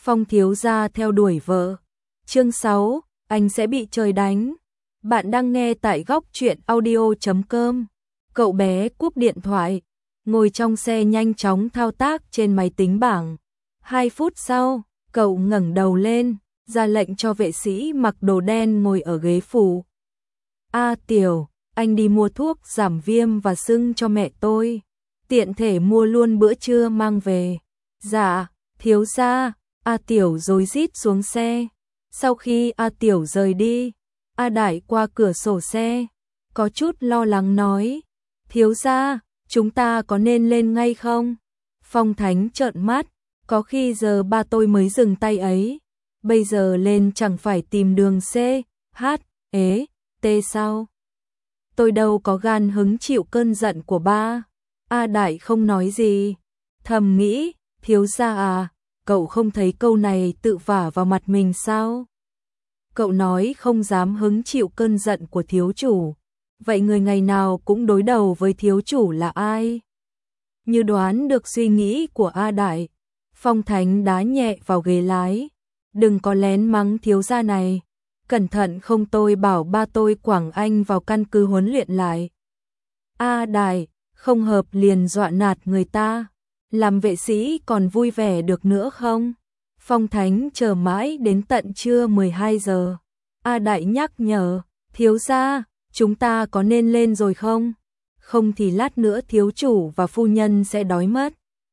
Phong thiếu gia theo đuổi vợ. Chương 6, anh sẽ bị trời đánh. Bạn đang nghe tại góc truyện audio.com. Cậu bé cúp điện thoại, ngồi trong xe nhanh chóng thao tác trên máy tính bảng. 2 phút sau, cậu ngẩng đầu lên, ra lệnh cho vệ sĩ mặc đồ đen ngồi ở ghế phụ. A Tiểu, anh đi mua thuốc giảm viêm và sưng cho mẹ tôi. Tiện thể mua luôn bữa trưa mang về. Dạ, thiếu gia. A Tiểu rối rít xuống xe. Sau khi A Tiểu rời đi, A Đại qua cửa sổ xe, có chút lo lắng nói, thiếu gia, chúng ta có nên lên ngay không? Phong Thánh trợn mắt, có khi giờ ba tôi mới dừng tay ấy, bây giờ lên chẳng phải tìm đường C, H, E, T sao? Tôi đâu có gan hứng chịu cơn giận của ba. A Đại không nói gì, thầm nghĩ, thiếu gia à, cậu không thấy câu này tự vả vào mặt mình sao? Cậu nói không dám hứng chịu cơn giận của thiếu chủ. Vậy người ngày nào cũng đối đầu với thiếu chủ là ai? Như đoán được suy nghĩ của A Đại, Phong Thánh đá nhẹ vào ghế lái. Đừng có lén mắng thiếu gia này. Cẩn thận không tôi bảo ba tôi quẳng anh vào căn cứ huấn luyện lại. A Đại, không hợp liền dọa nạt người ta. Làm vệ sĩ còn vui vẻ được nữa không? Phong Thánh chờ mãi đến tận trưa 12 giờ. A Đại nhắc nhở, thiếu gia, chúng ta có nên lên rồi không? Không thì lát nữa thiếu chủ và phu nhân sẽ đói mất.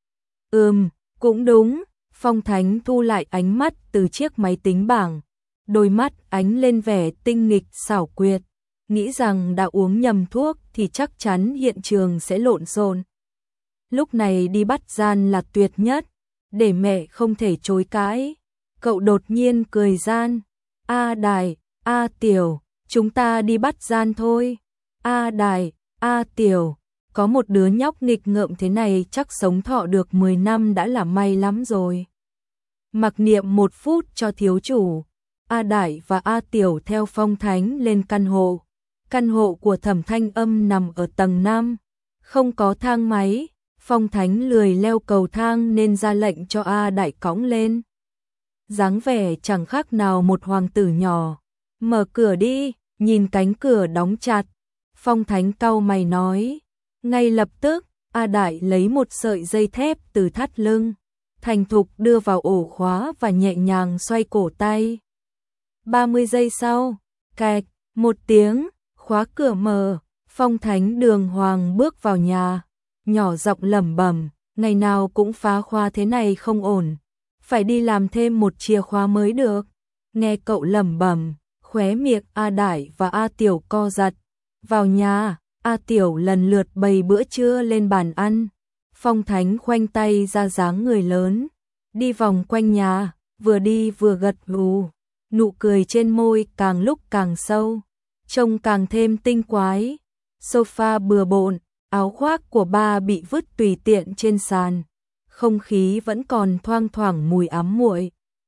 Cũng đúng. Phong Thánh thu lại ánh mắt từ chiếc máy tính bảng. Đôi mắt ánh lên vẻ tinh nghịch xảo quyệt. Nghĩ rằng đã uống nhầm thuốc thì chắc chắn hiện trường sẽ lộn xộn. Lúc này đi bắt gian là tuyệt nhất, để mẹ không thể chối cãi. Cậu đột nhiên cười gian. A Đại, A Tiểu, chúng ta đi bắt gian thôi. A Đại, A Tiểu, có một đứa nhóc nghịch ngợm thế này chắc sống thọ được 10 năm đã là may lắm rồi. Mặc niệm 1 phút cho thiếu chủ. A Đại và A Tiểu theo Phong Thánh lên căn hộ. Căn hộ của Thẩm Thanh Âm nằm ở tầng 5, không có thang máy. Phong Thánh lười leo cầu thang nên ra lệnh cho A Đại cõng lên. Dáng vẻ chẳng khác nào một hoàng tử nhỏ. Mở cửa đi, nhìn cánh cửa đóng chặt. Phong Thánh cau mày nói. Ngay lập tức, A Đại lấy một sợi dây thép từ thắt lưng, thành thục đưa vào ổ khóa và nhẹ nhàng xoay cổ tay. 30 giây sau, cạch, một tiếng, khóa cửa mở. Phong Thánh đường hoàng bước vào nhà. Nhỏ giọng lẩm bẩm, ngày nào cũng phá khóa thế này không ổn, phải đi làm thêm một chìa khóa mới được. Nghe cậu lẩm bẩm, khóe miệng A Đại và A Tiểu co giật. Vào nhà, A Tiểu lần lượt bày bữa trưa lên bàn ăn. Phong Thánh khoanh tay ra dáng người lớn, đi vòng quanh nhà, vừa đi vừa gật gù, nụ cười trên môi càng lúc càng sâu, trông càng thêm tinh quái. Sofa bừa bộn, áo khoác của ba bị vứt tùy tiện trên sàn. Không khí vẫn còn thoang thoảng mùi ám muội.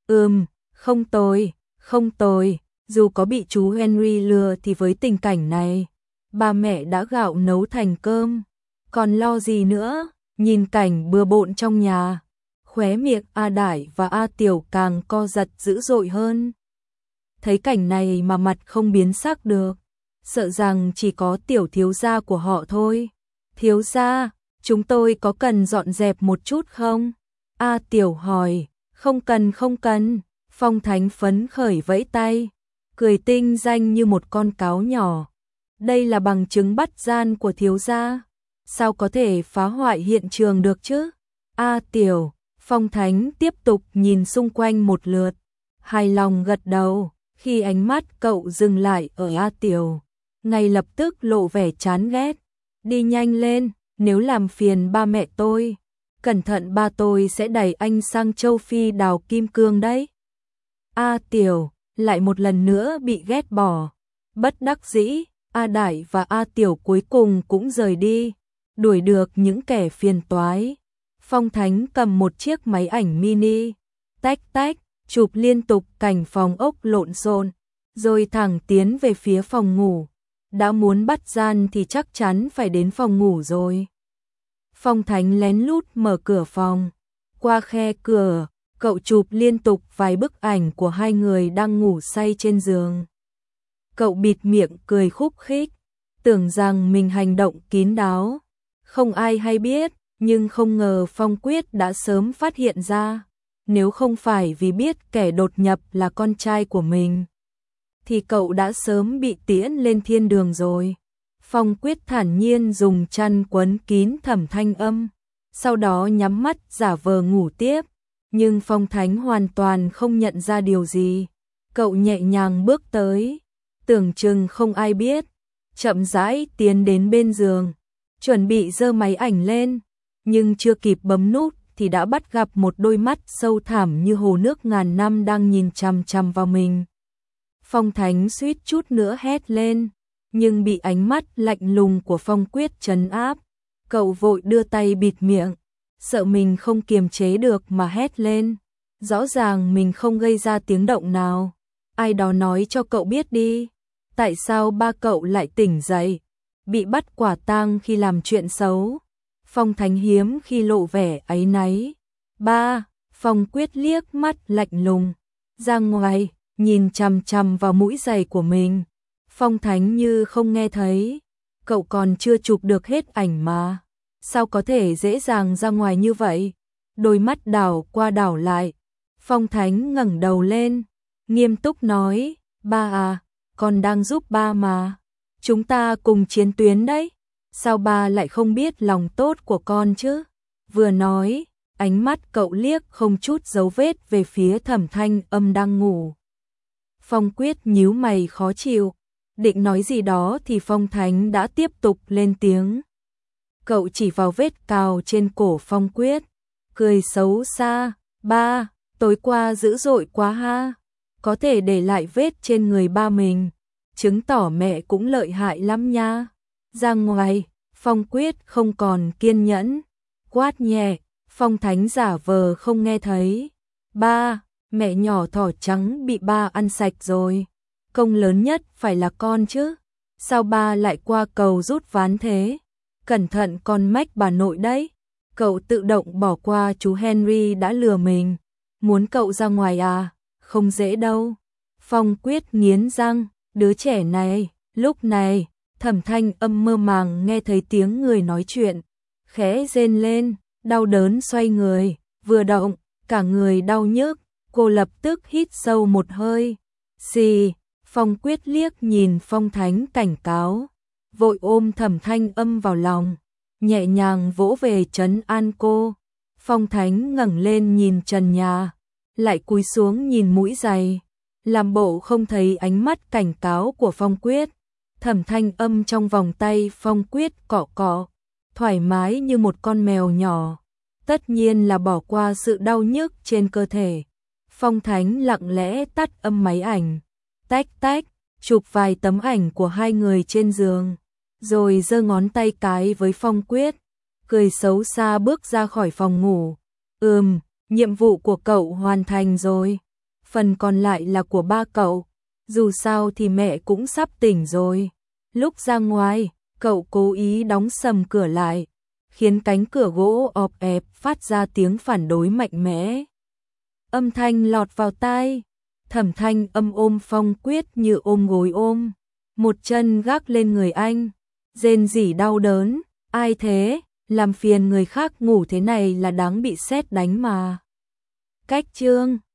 Không tồi, dù có bị chú Henry lừa thì với tình cảnh này, ba mẹ đã gạo nấu thành cơm, còn lo gì nữa. Nhìn cảnh bừa bộn trong nhà, khóe miệng A Đại và A Tiểu càng co giật dữ dội hơn. Thấy cảnh này mà mặt không biến sắc được, sợ rằng chỉ có Tiểu thiếu gia của họ thôi. Thiếu gia, chúng tôi có cần dọn dẹp một chút không? A Tiểu hỏi. Không cần. Phong Thánh phấn khởi vẫy tay, cười tinh danh như một con cáo nhỏ. Đây là bằng chứng bắt gian của thiếu gia, sao có thể phá hoại hiện trường được chứ? A Tiểu, Phong Thánh tiếp tục nhìn xung quanh một lượt, hài lòng gật đầu. Khi ánh mắt cậu dừng lại ở A Tiểu, ngay lập tức lộ vẻ chán ghét. Đi nhanh lên, nếu làm phiền ba mẹ tôi, cẩn thận ba tôi sẽ đẩy anh sang châu Phi đào kim cương đấy. A Tiểu lại một lần nữa bị ghét bỏ. Bất đắc dĩ, A Đại và A Tiểu cuối cùng cũng rời đi, đuổi được những kẻ phiền toái. Phong Thánh cầm một chiếc máy ảnh mini, tách tách, chụp liên tục cảnh phòng ốc lộn xộn, rồi thẳng tiến về phía phòng ngủ. Đã muốn bắt gian thì chắc chắn phải đến phòng ngủ rồi. Phong Thánh lén lút mở cửa phòng. Qua khe cửa, Cậu chụp liên tục vài bức ảnh của hai người đang ngủ say trên giường. Cậu bịt miệng cười khúc khích, tưởng rằng mình hành động kín đáo, không ai hay biết, nhưng không ngờ Phong Quyết đã sớm phát hiện ra. Nếu không phải vì biết kẻ đột nhập là con trai của mình, thì cậu đã sớm bị tiễn lên thiên đường rồi. Phong Quyết thản nhiên dùng chăn quấn kín Thẩm Thanh Âm, sau đó nhắm mắt giả vờ ngủ tiếp, nhưng Phong Thánh hoàn toàn không nhận ra điều gì. Cậu nhẹ nhàng bước tới, tưởng chừng không ai biết, chậm rãi tiến đến bên giường, chuẩn bị giơ máy ảnh lên, nhưng chưa kịp bấm nút thì đã bắt gặp một đôi mắt sâu thẳm như hồ nước ngàn năm đang nhìn chằm chằm vào mình. Phong Thánh suýt chút nữa hét lên, nhưng bị ánh mắt lạnh lùng của Phong Quyết trấn áp. Cậu vội đưa tay bịt miệng, sợ mình không kiềm chế được mà hét lên. Rõ ràng mình không gây ra tiếng động nào. Ai đó nói cho cậu biết đi, tại sao ba cậu lại tỉnh dậy, bị bắt quả tang khi làm chuyện xấu. Phong Thánh hiếm khi lộ vẻ áy náy. Ba, Phong Quyết liếc mắt lạnh lùng ra ngoài, nhìn chằm chằm vào mũi giày của mình. Phong Thánh như không nghe thấy, cậu còn chưa chụp được hết ảnh mà, sao có thể dễ dàng ra ngoài như vậy? Đôi mắt đảo qua đảo lại, Phong Thánh ngẩng đầu lên, nghiêm túc nói, ba à, con đang giúp ba mà, chúng ta cùng chiến tuyến đấy, sao ba lại không biết lòng tốt của con chứ? Vừa nói, ánh mắt cậu liếc không chút dấu vết về phía Thẩm Thanh Âm đang ngủ. Phong Quyết nhíu mày khó chịu, định nói gì đó thì Phong Thánh đã tiếp tục lên tiếng. Cậu chỉ vào vết cào trên cổ Phong Quyết, cười xấu xa, ba, tối qua dữ dội quá ha, có thể để lại vết trên người ba mình, chứng tỏ mẹ cũng lợi hại lắm nha. Ra ngoài, Phong Quyết không còn kiên nhẫn, quát nhẹ. Phong Thánh giả vờ không nghe thấy. Ba, mẹ nhỏ thỏ trắng bị ba ăn sạch rồi. Công lớn nhất phải là con chứ. Sao ba lại qua cầu rút ván thế? Cẩn thận con mách bà nội đấy. Cậu tự động bỏ qua chú Henry đã lừa mình. Muốn cậu ra ngoài à? Không dễ đâu. Phong Quyết nghiến răng. Đứa trẻ này, lúc này, Thẩm Thanh Âm mơ màng nghe thấy tiếng người nói chuyện. Khẽ rên lên. Đau đớn xoay người, vừa động, cả người đau nhức, cô lập tức hít sâu một hơi. Xì, Phong Quyết liếc nhìn Phong Thánh cảnh cáo, vội ôm Thẩm Thanh Âm vào lòng, nhẹ nhàng vỗ về trấn an cô. Phong Thánh ngẩng lên nhìn trần nhà, lại cúi xuống nhìn mũi giày, làm bộ không thấy ánh mắt cảnh cáo của Phong Quyết. Thẩm Thanh Âm trong vòng tay Phong Quyết cọ cọ, thoải mái như một con mèo nhỏ, tất nhiên là bỏ qua sự đau nhức trên cơ thể. Phong Thánh lặng lẽ tắt âm máy ảnh, tách tách, chụp vài tấm ảnh của hai người trên giường, rồi giơ ngón tay cái với Phong Quyết, cười xấu xa bước ra khỏi phòng ngủ. Nhiệm vụ của cậu hoàn thành rồi, phần còn lại là của ba cậu, dù sao thì mẹ cũng sắp tỉnh rồi. Lúc ra ngoài, cậu cố ý đóng sầm cửa lại, khiến cánh cửa gỗ ọp ẹp phát ra tiếng phản đối mạnh mẽ. Âm thanh lọt vào tai, Thẩm Thanh Âm ôm Phong Quyết như ôm gối ôm, một chân gác lên người anh, rên rỉ đau đớn, ai thế, làm phiền người khác ngủ thế này là đáng bị sét đánh mà. Cách chương